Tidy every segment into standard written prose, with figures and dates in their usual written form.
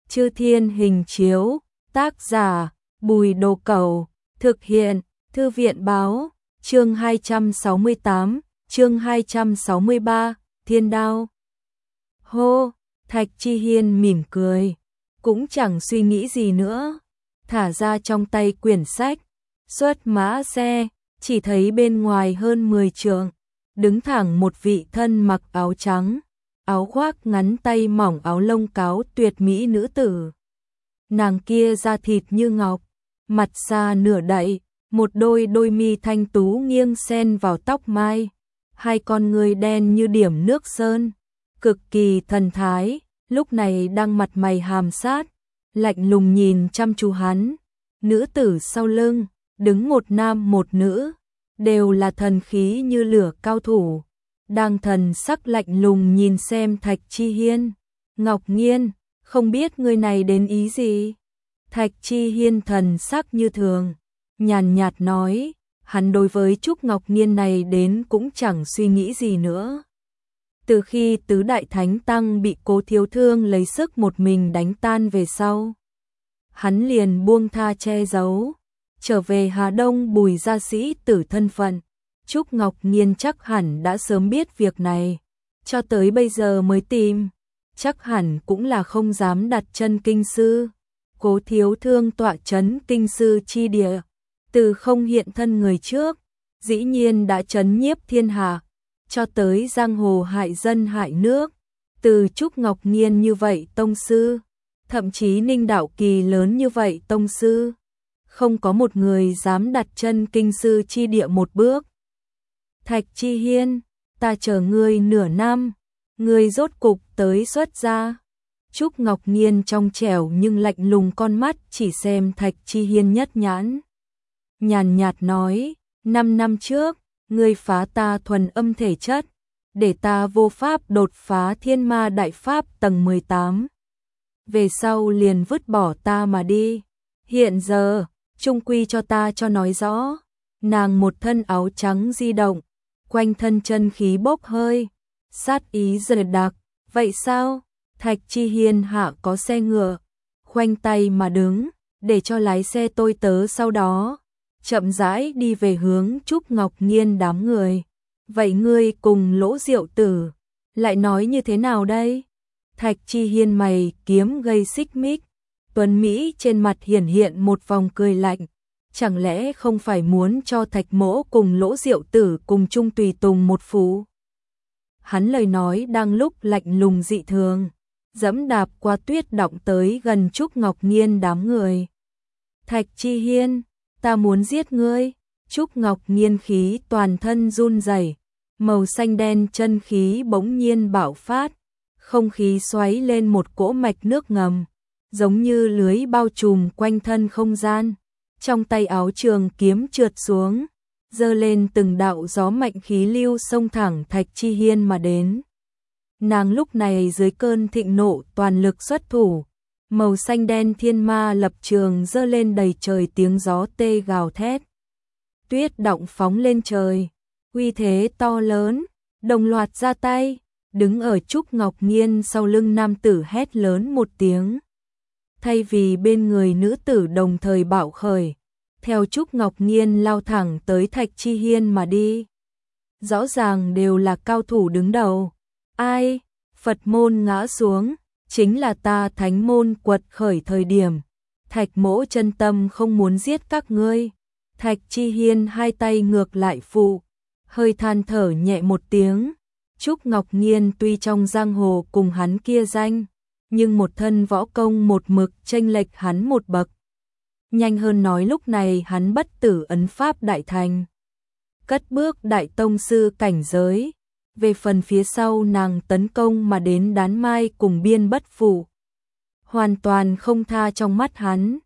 Chư Thiên Hình Chiếu, tác giả, Bùi Đồ Cẩu, thực hiện, Thư viện Báo, chương 268, chương 263, Thiên Đao. Hô, Thạch Chi Hiên mỉm cười, cũng chẳng suy nghĩ gì nữa, thả ra trong tay quyển sách, xuất mã xe, chỉ thấy bên ngoài hơn 10 trượng, đứng thẳng một vị thân mặc áo trắng, áo khoác ngắn tay mỏng áo lông cáo tuyệt mỹ nữ tử. Nàng kia da thịt như ngọc, mặt xa nửa đậy, một đôi mi thanh tú nghiêng xen vào tóc mai, hai con người đen như điểm nước sơn, cực kỳ thần thái, lúc này đang mặt mày hàm sát, lạnh lùng nhìn chăm chú hắn. Nữ tử sau lưng, đứng một nam một nữ, đều là thần khí như lửa cao thủ, đang thần sắc lạnh lùng nhìn xem Thạch Chi Hiên. Ngọc Nghiên, không biết người này đến ý gì? Thạch Chi Hiên thần sắc như thường, nhàn nhạt nói, hắn đối với Trúc Ngọc Nghiên này đến cũng chẳng suy nghĩ gì nữa. Từ khi tứ đại thánh tăng bị Cố Thiếu Thương lấy sức một mình đánh tan về sau, hắn liền buông tha che giấu, trở về Hà Đông Bùi gia sĩ tử thân phận. Trúc Ngọc Nghiên chắc hẳn đã sớm biết việc này, cho tới bây giờ mới tìm, chắc hẳn cũng là không dám đặt chân kinh sư. Cố Thiếu Thương tọa trấn kinh sư chi địa, từ không hiện thân người trước, dĩ nhiên đã trấn nhiếp thiên hạ, cho tới giang hồ hại dân hại nước, từ Trúc Ngọc Nghiên như vậy tông sư, thậm chí Ninh Đạo Kỳ lớn như vậy tông sư, không có một người dám đặt chân kinh sư chi địa một bước. Thạch Chi Hiên, ta chờ ngươi nửa năm, ngươi rốt cục tới xuất gia. Trúc Ngọc Nghiên trong trẻo nhưng lạnh lùng con mắt chỉ xem Thạch Chi Hiên nhất nhãn. Nhàn nhạt nói, 5 năm trước, ngươi phá ta thuần âm thể chất, để ta vô pháp đột phá thiên ma đại pháp tầng 18. Về sau liền vứt bỏ ta mà đi. Hiện giờ, trung quy cho ta cho nói rõ. Nàng một thân áo trắng di động, quanh thân chân khí bốc hơi, sát ý dày đặc. Vậy sao? Thạch Chi Hiên hạ có xe ngựa, khoanh tay mà đứng, để cho lái xe tôi tớ sau đó chậm rãi đi về hướng Trúc Ngọc Nghiên đám người. Vậy ngươi cùng Lỗ Diệu Tử lại nói như thế nào đây? Thạch Chi Hiên mày kiếm gây xích mích, tuấn mỹ trên mặt hiển hiện một vòng cười lạnh. Chẳng lẽ không phải muốn cho Thạch Mỗ cùng Lỗ Diệu Tử cùng chung tùy tùng một phủ? Hắn lời nói đang lúc lạnh lùng dị thường, dẫm đạp qua tuyết động tới gần Trúc Ngọc Nghiên đám người. Thạch Chi Hiên, ta muốn giết ngươi. Trúc Ngọc Nghiên khí toàn thân run rẩy, màu xanh đen chân khí bỗng nhiên bạo phát, không khí xoáy lên một cỗ mạch nước ngầm, giống như lưới bao trùm quanh thân không gian. Trong tay áo trường kiếm trượt xuống, giơ lên từng đạo gió mạnh khí lưu xông thẳng Thạch Chi Hiên mà đến. Nàng lúc này dưới cơn thịnh nộ toàn lực xuất thủ, màu xanh đen thiên ma lập trường giơ lên đầy trời, tiếng gió tê gào thét. Tuyết động phóng lên trời, uy thế to lớn, đồng loạt ra tay, đứng ở Trúc Ngọc Nghiên sau lưng nam tử hét lớn một tiếng. Thay vì bên người nữ tử đồng thời bạo khởi, theo Trúc Ngọc Nghiên lao thẳng tới Thạch Chi Hiên mà đi. Rõ ràng đều là cao thủ đứng đầu. Ai? Phật môn ngã xuống, chính là ta thánh môn quật khởi thời điểm. Thạch Mỗ chân tâm không muốn giết các ngươi. Thạch Chi Hiên hai tay ngược lại phụ, hơi than thở nhẹ một tiếng. Trúc Ngọc Nghiên tuy trong giang hồ cùng hắn kia danh, nhưng một thân võ công một mực chênh lệch hắn một bậc. Nhanh hơn nói lúc này hắn bất tử ấn pháp đại thành, cất bước đại tông sư cảnh giới. Về phần phía sau nàng tấn công mà đến đán mai cùng biên bất phụ, hoàn toàn không tha trong mắt hắn.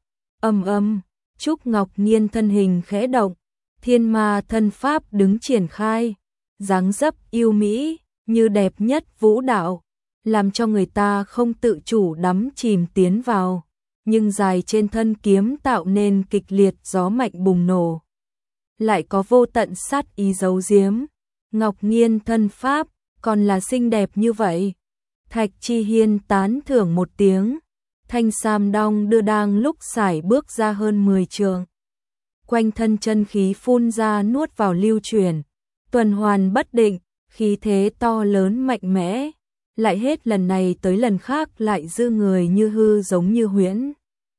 Trúc Ngọc Nghiên thân hình khẽ động, thiên ma thân pháp đứng triển khai, dáng dấp yêu mỹ như đẹp nhất vũ đạo, làm cho người ta không tự chủ đắm chìm tiến vào. Nhưng dài trên thân kiếm tạo nên kịch liệt gió mạnh bùng nổ, lại có vô tận sát ý giấu giếm. Ngọc Nghiên thân pháp còn là xinh đẹp như vậy. Thạch Chi Hiên tán thưởng một tiếng, thanh sam đong đưa đang lúc sải bước ra hơn 10 trượng. Quanh thân chân khí phun ra nuốt vào lưu chuyển, tuần hoàn bất định, khí thế to lớn mạnh mẽ, lại hết lần này tới lần khác lại dư người như hư giống như huyễn.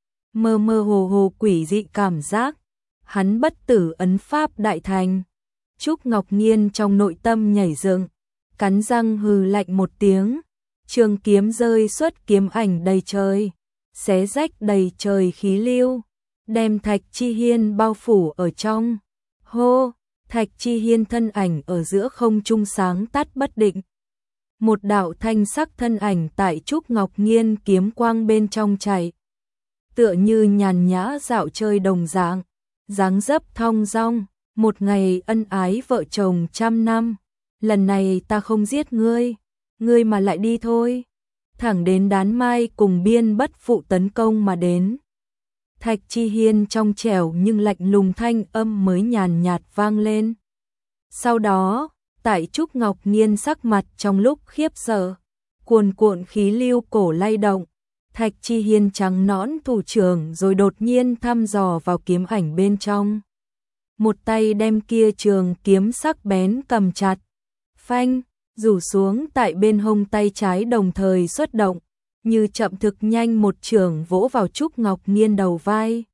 Mơ mơ hồ hồ quỷ dị cảm giác, hắn bất tử ấn pháp đại thành. Trúc Ngọc Nhiên trong nội tâm nhảy dựng, cắn răng hừ lạnh một tiếng, trường kiếm rơi xuất kiếm ảnh đầy trời, xé rách đầy trời khí lưu, đem Thạch Chi Hiên bao phủ ở trong. Hô, Thạch Chi Hiên thân ảnh ở giữa không trung sáng tắt bất định. Một đạo thanh sắc thân ảnh tại Trúc Ngọc Nhiên kiếm quang bên trong chạy, tựa như nhàn nhã dạo chơi đồng dạng, dáng dấp thong dong, một ngày ân ái vợ chồng trăm năm, lần này ta không giết ngươi, ngươi mà lại đi thôi. Thẳng đến đán mai cùng biên bất phụ tấn công mà đến. Thạch Chi Hiên trong trẻo nhưng lạnh lùng thanh âm mới nhàn nhạt vang lên. Sau đó, tại Trúc Ngọc Nhiên sắc mặt trong lúc khiếp sợ, cuồn cuộn khí lưu cổ lay động, Thạch Chi Hiên trắng nõn thủ trưởng rồi đột nhiên thăm dò vào kiếm ảnh bên trong. Một tay đem kia trường kiếm sắc bén cầm chặt, phanh, rủ xuống tại bên hông tay trái đồng thời xuất động, như chậm thực nhanh một chưởng vỗ vào Trúc Ngọc Nhiên đầu vai.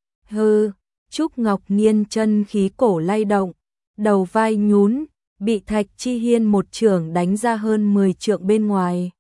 Hừ, Trúc Ngọc Nhiên chân khí cổ lay động, đầu vai nhún, bị Thạch Chi Hiên một chưởng đánh ra hơn 10 trượng bên ngoài.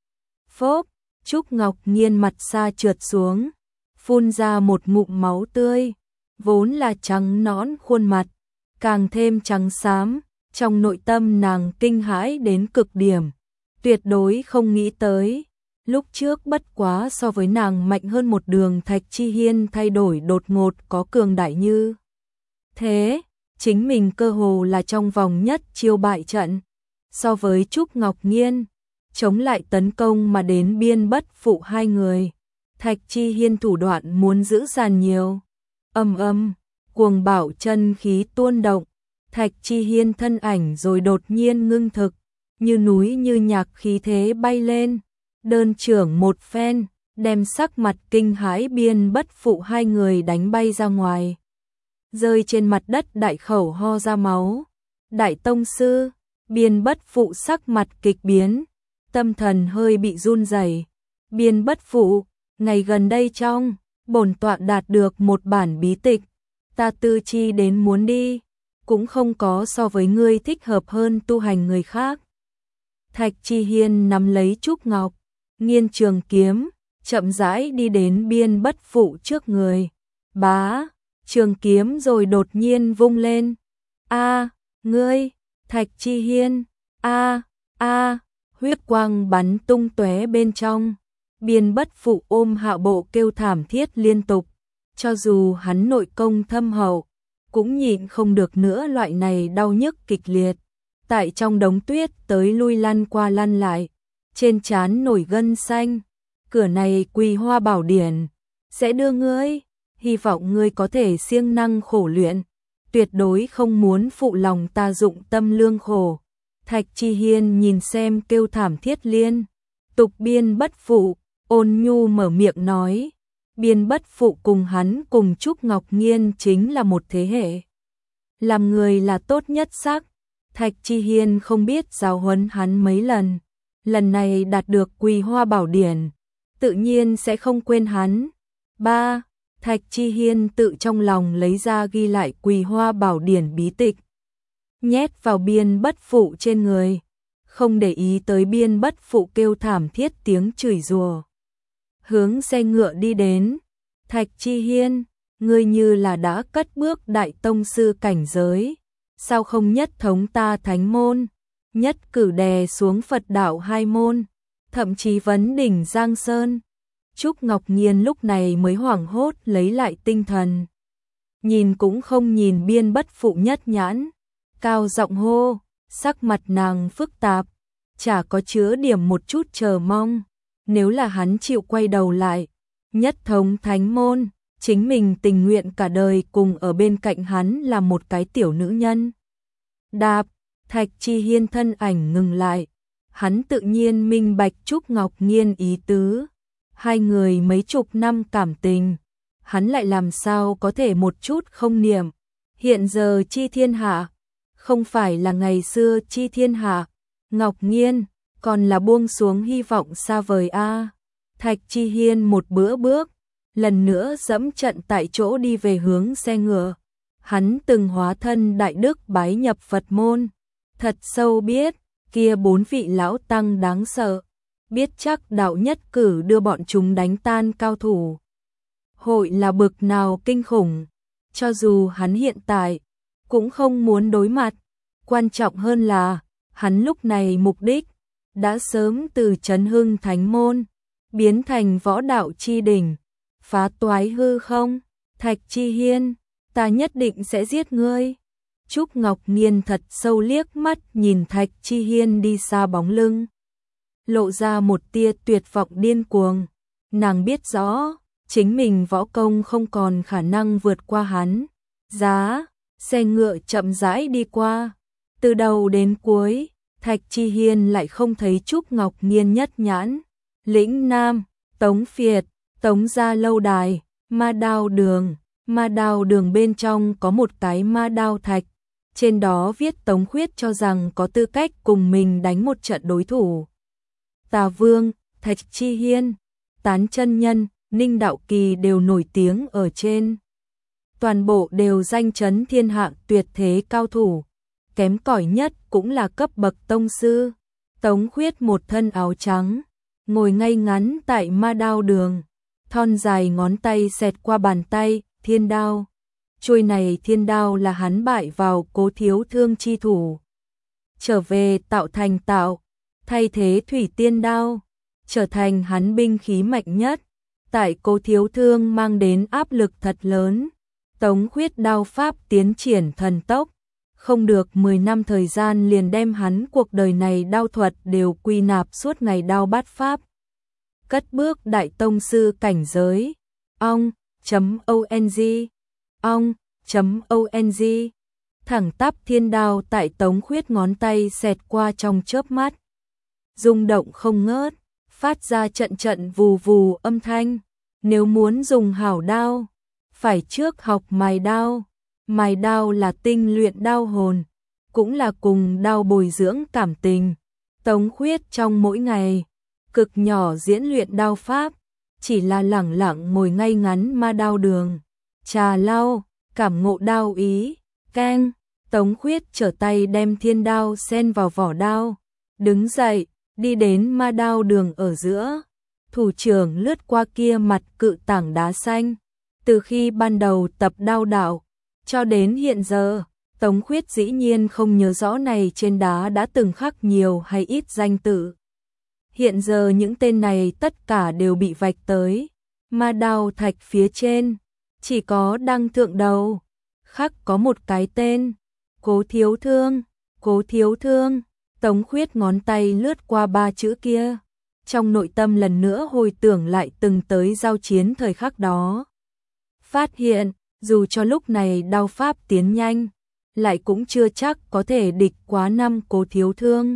Phốp, Trúc Ngọc Nhiên mặt xa trượt xuống, phun ra một ngụm máu tươi, vốn là trắng nõn khuôn mặt, càng thêm trắng xám, trong nội tâm nàng kinh hãi đến cực điểm, tuyệt đối không nghĩ tới. Lúc trước bất quá so với nàng mạnh hơn một đường Thạch Chi Hiên thay đổi đột ngột có cường đại như thế, chính mình cơ hồ là trong vòng nhất chiêu bại trận. So với Trúc Ngọc Nhiên, chống lại tấn công mà đến biên bất phụ hai người, Thạch Chi Hiên thủ đoạn muốn giữ dàn nhiều. Cuồng bạo chân khí tuôn động, Thạch Chi Hiên thân ảnh rồi đột nhiên ngưng thực, như núi như nhạc khí thế bay lên, đơn trưởng một phen, đem sắc mặt kinh hãi biên bất phụ hai người đánh bay ra ngoài. Rơi trên mặt đất đại khẩu ho ra máu. Đại tông sư, biên bất phụ sắc mặt kịch biến, tâm thần hơi bị run rẩy. Biên bất phụ, ngày gần đây trong, bổn tọa đạt được một bản bí tịch, ta tư chi đến muốn đi, cũng không có so với ngươi thích hợp hơn tu hành người khác. Thạch Chi Hiên nắm lấy Trúc Ngọc Nhiên trường kiếm, chậm rãi đi đến biên bất phụ trước người. Bá, trường kiếm rồi đột nhiên vung lên. A, ngươi, Thạch Chi Hiên, huyết quang bắn tung tóe bên trong. Biên bất phụ ôm Hạ Bộ kêu thảm thiết liên tục, cho dù hắn nội công thâm hậu, cũng nhịn không được nữa loại này đau nhức kịch liệt. Tại trong đống tuyết tới lui lăn qua lăn lại, trên trán nổi gân xanh. Cửa này Quỳ Hoa Bảo Điển sẽ đưa ngươi, hy vọng ngươi có thể siêng năng khổ luyện, tuyệt đối không muốn phụ lòng ta dụng tâm lương khổ. Thạch Chi Hiên nhìn xem kêu thảm thiết liên tục biên bất phụ, ôn nhu mở miệng nói, biên bất phụ cùng hắn cùng Trúc Ngọc Nhiên chính là một thế hệ. Làm người là tốt nhất sắc, Thạch Chi Hiên không biết giáo huấn hắn mấy lần, lần này đạt được Quỳ Hoa Bảo Điển, tự nhiên sẽ không quên hắn. 3. Thạch Chi Hiên tự trong lòng lấy ra ghi lại Quỳ Hoa Bảo Điển bí tịch, nhét vào biên bất phụ trên người, không để ý tới biên bất phụ kêu thảm thiết tiếng chửi rủa. Hướng xe ngựa đi đến. Thạch Chi Hiên, ngươi như là đã cất bước đại tông sư cảnh giới, sao không nhất thống ta thánh môn, nhất cử đè xuống Phật đạo hai môn, thậm chí vấn đỉnh Giang Sơn. Trúc Ngọc Nhiên lúc này mới hoảng hốt lấy lại tinh thần, nhìn cũng không nhìn biên bất phụ nhất nhãn, cao giọng hô, sắc mặt nàng phức tạp, chả có chứa điểm một chút chờ mong. Nếu là hắn chịu quay đầu lại, nhất thống thánh môn, chính mình tình nguyện cả đời cùng ở bên cạnh hắn là một cái tiểu nữ nhân. Đạp, Thạch Chi Hiên thân ảnh ngừng lại, hắn tự nhiên minh bạch Trúc Ngọc Nhiên ý tứ. Hai người mấy chục năm cảm tình, hắn lại làm sao có thể một chút không niệm. Hiện giờ chi thiên hạ, không phải là ngày xưa chi thiên hạ. Ngọc Nghiên, còn là buông xuống hy vọng xa vời a. Thạch Chi Hiên một bữa bước, lần nữa dẫm trận tại chỗ đi về hướng xe ngựa. Hắn từng hóa thân đại đức bái nhập Phật môn, thật sâu biết, kia 4 vị lão tăng đáng sợ, biết chắc đạo nhất cử đưa bọn chúng đánh tan cao thủ. Hội là bực nào kinh khủng, cho dù hắn hiện tại cũng không muốn đối mặt, quan trọng hơn là hắn lúc này mục đích đã sớm từ Trấn Hưng Thánh môn biến thành võ đạo chi đỉnh, phá toái hư không. Thạch Chi Hiên, ta nhất định sẽ giết ngươi. Trúc Ngọc Nghiên thật sâu liếc mắt nhìn Thạch Chi Hiên đi xa bóng lưng, lộ ra một tia tuyệt vọng điên cuồng. Nàng biết rõ, chính mình võ công không còn khả năng vượt qua hắn. Xe ngựa chậm rãi đi qua, từ đầu đến cuối, Thạch Chi Hiên lại không thấy Trúc Ngọc Nghiên nhất nhãn. Lĩnh Nam, Tống Phiệt, Tống gia lâu đài, Ma Đao đường bên trong có một cái ma đao thạch, trên đó viết Tống Khuyết cho rằng có tư cách cùng mình đánh một trận đối thủ. Tà Vương, Thạch Chi Hiên, Tán Chân Nhân, Ninh Đạo Kỳ đều nổi tiếng ở trên. Toàn bộ đều danh chấn thiên hạ tuyệt thế cao thủ, kém cỏi nhất cũng là cấp bậc tông sư. Tống Khuyết một thân áo trắng, ngồi ngay ngắn tại ma đao đường, thon dài ngón tay xẹt qua bàn tay, thiên đao. Chuôi này thiên đao là hắn bại vào Cố Thiếu Thương chi thủ, trở về tạo thành thay thế thủy tiên đao, trở thành hắn binh khí mạnh nhất. Tại Cố Thiếu Thương mang đến áp lực thật lớn, Tống Khuyết đao pháp tiến triển thần tốc, không được 10 năm thời gian liền đem hắn cuộc đời này đao thuật đều quy nạp suốt ngày đao bát pháp. Cất bước đại tông sư cảnh giới. ong.ong thẳng tắp thiên đao tại Tống Khuyết ngón tay xẹt qua trong chớp mắt, rung động không ngớt, phát ra trận trận vù vù âm thanh. Nếu muốn dùng hảo đao, phải trước học mài đao. Mài đao là tinh luyện đao hồn, cũng là cùng đao bồi dưỡng cảm tình. Tống Khuyết trong mỗi ngày cực nhỏ diễn luyện đao pháp, chỉ là lẳng lặng ngồi ngay ngắn ma đao đường, trà lau, cảm ngộ đao ý. Keng, Tống Khuyết trở tay đem thiên đao xen vào vỏ đao, đứng dậy, đi đến ma đao đường ở giữa, thủ trưởng lướt qua kia mặt cự tảng đá xanh. Từ khi ban đầu tập đao đạo cho đến hiện giờ, Tống Khuyết dĩ nhiên không nhớ rõ này trên đá đã từng khắc nhiều hay ít danh tự. Hiện giờ những tên này tất cả đều bị vạch tới. Ma đao thạch phía trên, chỉ có đăng thượng đầu, khắc có một cái tên, Cố Thiếu Thương. Cố Thiếu Thương. Tống Khuyết ngón tay lướt qua 3 chữ kia, trong nội tâm lần nữa hồi tưởng lại từng tới giao chiến thời khắc đó. Phát hiện, dù cho lúc này đao pháp tiến nhanh, lại cũng chưa chắc có thể địch quá năm Cố Thiếu Thương.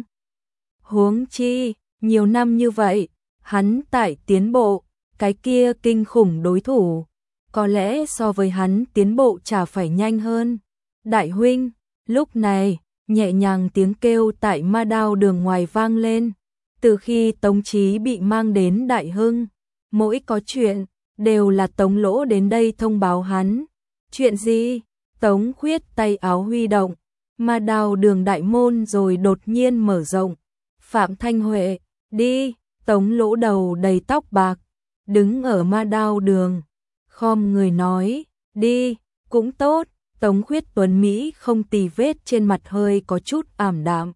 Huống chi, nhiều năm như vậy, hắn tại tiến bộ, cái kia kinh khủng đối thủ, có lẽ so với hắn tiến bộ chả phải nhanh hơn. Đại huynh, lúc này, nhẹ nhàng tiếng kêu tại ma đao đường ngoài vang lên. Từ khi Tống Chí bị mang đến Đại Hưng, mỗi có chuyện, đều là Tống Lỗ đến đây thông báo hắn. Chuyện gì? Tống Khuyết tay áo huy động, ma đao đường đại môn rồi đột nhiên mở rộng. Phạm Thanh Huệ, đi. Tống Lỗ đầu đầy tóc bạc, đứng ở ma đao đường, khom người nói, đi. Cũng tốt. Tống Khuyết tuấn Mỹ không tì vết trên mặt hơi có chút ảm đạm,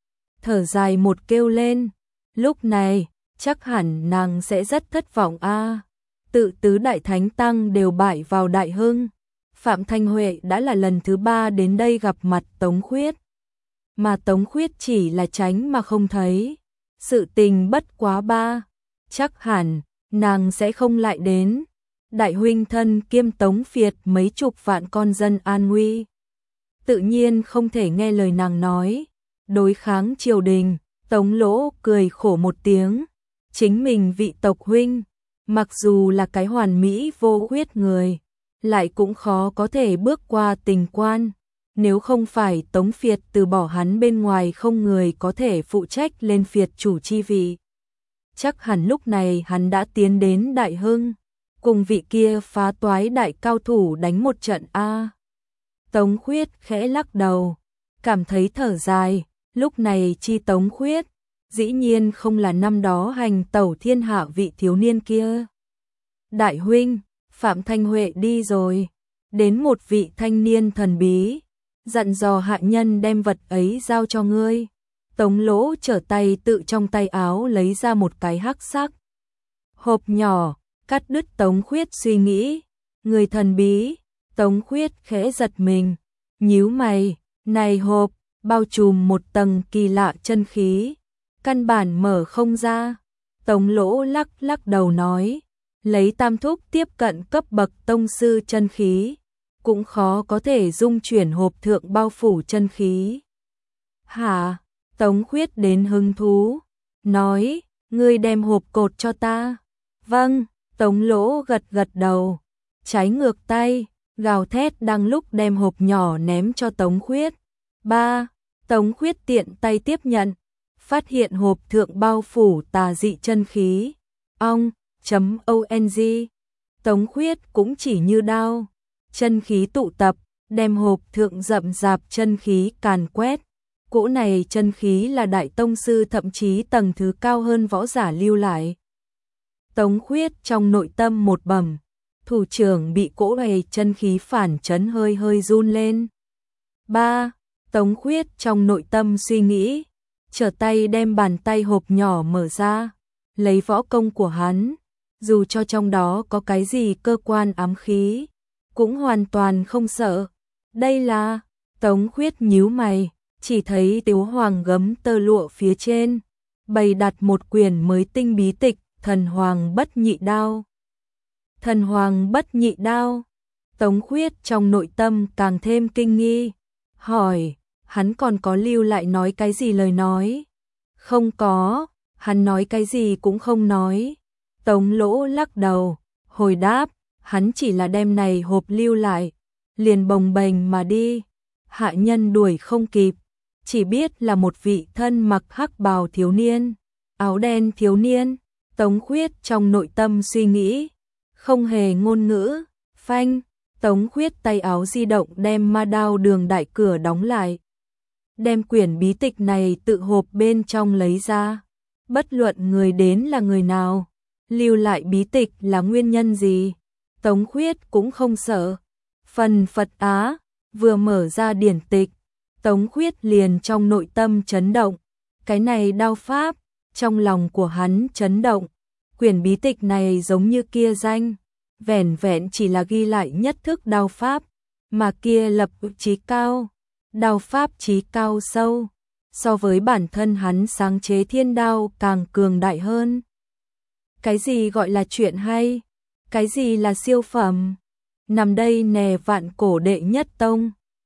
thở dài một kêu lên. Lúc này, chắc hẳn nàng sẽ rất thất vọng a. Tự tứ đại thánh tăng đều bại vào Đại Hưng. Phạm Thanh Huệ đã là lần thứ 3 đến đây gặp mặt Tống Khuyết, mà Tống Khuyết chỉ là tránh mà không thấy. Sự tình bất quá ba, chắc hẳn nàng sẽ không lại đến. Đại huynh thân kiêm Tống Phiệt mấy chục vạn con dân an nguy, tự nhiên không thể nghe lời nàng nói, đối kháng triều đình. Tống Lỗ cười khổ một tiếng, chính mình vị tộc huynh Mặc dù là cái hoàn mỹ vô khuyết người, lại cũng khó có thể bước qua tình quan. Nếu không phải Tống Phiệt từ bỏ hắn, bên ngoài không người có thể phụ trách lên Phiệt chủ chi vị. Chắc hẳn lúc này hắn đã tiến đến Đại Hưng, cùng vị kia phá toái đại cao thủ đánh một trận a. Tống Khuyết khẽ lắc đầu, cảm thấy thở dài, lúc này chi Tống Khuyết, dĩ nhiên không là năm đó hành tẩu thiên hạ vị thiếu niên kia. Đại huynh, Phạm Thanh Huệ đi rồi, đến một vị thanh niên thần bí, dặn dò hạ nhân đem vật ấy giao cho ngươi. Tống Lỗ trở tay tự trong tay áo lấy ra một cái hắc sắc hộp nhỏ, cắt đứt Tống Khuyết suy nghĩ. Người thần bí, Tống Khuyết khẽ giật mình, nhíu mày, này hộp bao trùm một tầng kỳ lạ chân khí, căn bản mở không ra. Tống Lỗ lắc lắc đầu nói, lấy tam thúc tiếp cận cấp bậc tông sư chân khí, cũng khó có thể dung chuyển hộp thượng bao phủ chân khí. Hả? Tống Khuyết đến hứng thú, nói, ngươi đem hộp cột cho ta. Vâng, Tống Lỗ gật gật đầu, trái ngược tay, gào thét đang lúc đem hộp nhỏ ném cho Tống Khuyết. Ba, Tống Khuyết tiện tay tiếp nhận, phát hiện hộp thượng bao phủ tà dị chân khí. Ong, .ong. Tống Khuyết cũng chỉ như đao, chân khí tụ tập, đem hộp thượng rậm rạp chân khí càn quét. Cỗ này chân khí là đại tông sư, thậm chí tầng thứ cao hơn võ giả lưu lại. Tống Khuyết trong nội tâm một bầm, thủ trưởng bị cỗ này chân khí phản chấn hơi hơi run lên. Ba, Tống Khuyết trong nội tâm suy nghĩ, trở tay đem bàn tay hộp nhỏ mở ra, lấy võ công của hắn, dù cho trong đó có cái gì cơ quan ám khí, cũng hoàn toàn không sợ. Đây là, Tống Khuyết nhíu mày, chỉ thấy Tiếu Hoàng gấm tơ lụa phía trên, bày đặt một quyển mới tinh bí tịch, Thần Hoàng Bất Nhị Đao. Thần Hoàng Bất Nhị Đao, Tống Khuyết trong nội tâm càng thêm kinh nghi, hỏi, hắn còn có lưu lại nói cái gì lời nói? Không có, hắn nói cái gì cũng không nói. Tống Lỗ lắc đầu, hồi đáp, hắn chỉ là đem này hộp lưu lại, liền bồng bềnh mà đi. Hạ nhân đuổi không kịp, chỉ biết là một vị thân mặc hắc bào thiếu niên, áo đen thiếu niên. Tống Khuyết trong nội tâm suy nghĩ, không hề ngôn ngữ. Phanh, Tống Khuyết tay áo di động đem ma đao đường đại cửa đóng lại, đem quyển bí tịch này tự hộp bên trong lấy ra. Bất luận người đến là người nào, lưu lại bí tịch là nguyên nhân gì, Tống Khuyết cũng không sợ. Phần Phật Á, vừa mở ra điển tịch, Tống Khuyết liền trong nội tâm chấn động. Cái này đao pháp, trong lòng của hắn chấn động. Quyển bí tịch này giống như kia danh, vẻn vẹn chỉ là ghi lại nhất thức đao pháp, mà kia lập chí cao, đao pháp chí cao sâu, so với bản thân hắn sáng chế thiên đao càng cường đại hơn. Cái gì gọi là chuyện hay? Cái gì là siêu phẩm? Nằm đây nè vạn cổ đệ nhất tông,